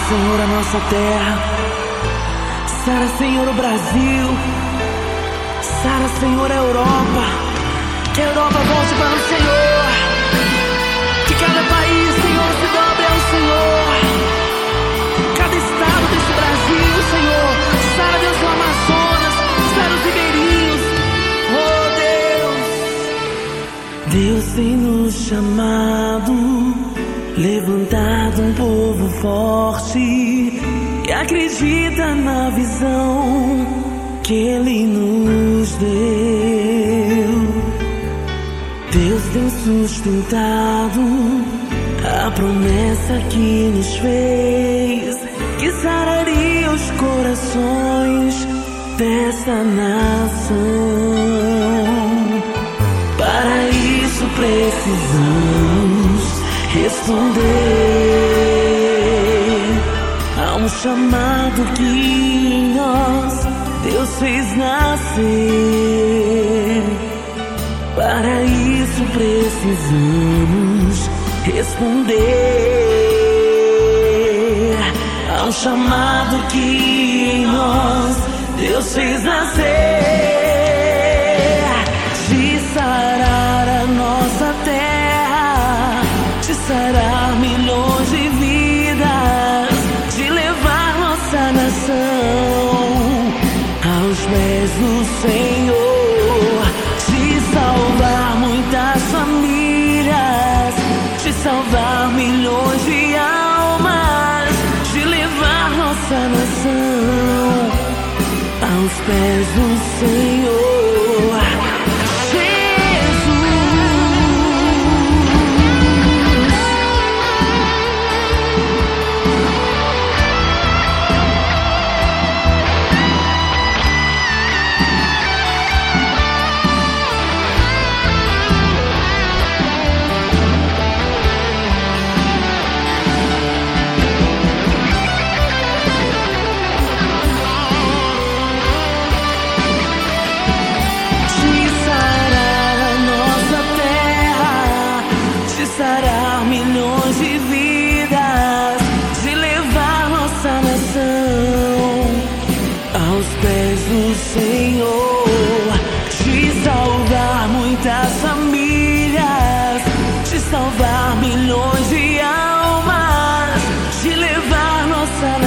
Senhor, a nossa terra. Sara, Senhor, o Brasil. Sara, Senhor, a Europa. Que a Europa volte para o Senhor. Que cada país, Senhor, se dobre ao Senhor. Cada estado desse Brasil, Senhor. Sara, Deus, o Amazonas. Sara, os ribeirinhos. Oh, Deus. Deus tem nos chamado, levantado um povo forte que acredita na visão que Ele nos deu. Deus tem sustentado a promessa que nos fez, que sararia os corações desta nação. Para isso precisamos responder a um chamado que em nós Deus fez nascer. Para isso precisamos responder a um chamado que em nós Deus fez nascer. De sarar a nossa terra, de sarar milhões de vidas, de levar nossa nação aos pés do Senhor, de salvar muitas famílias, de salvar milhões de almas, de levar nossa nação aos pés do Senhor. Sarar milhões de vidas, de levar nossa nação aos pés do Senhor, de salvar muitas famílias, de salvar milhões de almas, de levar nossa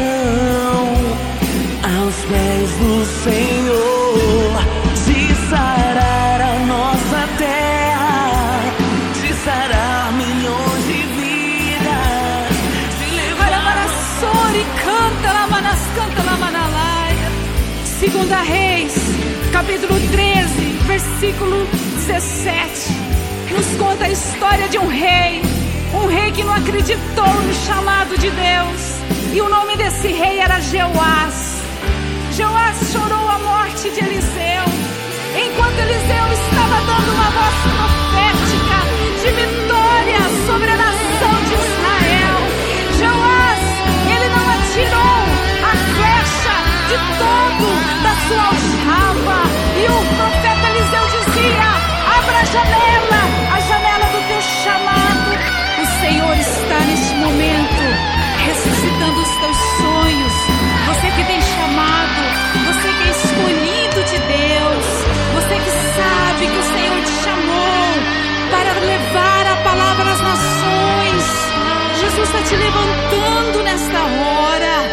nação aos pés do Senhor, de sarar a nossa terra, de sarar milhões de vidas, de levar Sori, canta lá, manas, canta lá, manalaia. Segunda Reis, capítulo 13, versículo 17, nos conta a história de um rei que não acreditou no chamado de Deus, e o nome desse rei era Jeoás. Jeoás chorou a morte de Eliseu, enquanto Eliseu estava dando uma voz profética de vitória sobre a nação de Israel. Jeoás, ele não atirou a flecha de todo da sua aljava, e o profeta Eliseu dizia: abra a janela do teu chamado. O Senhor está neste momento ressuscitando os teus sonhos. Você que tem chamado, você que é escolhido de Deus, você que sabe que o Senhor te chamou para levar a palavra às nações. Jesus está te levantando nesta hora.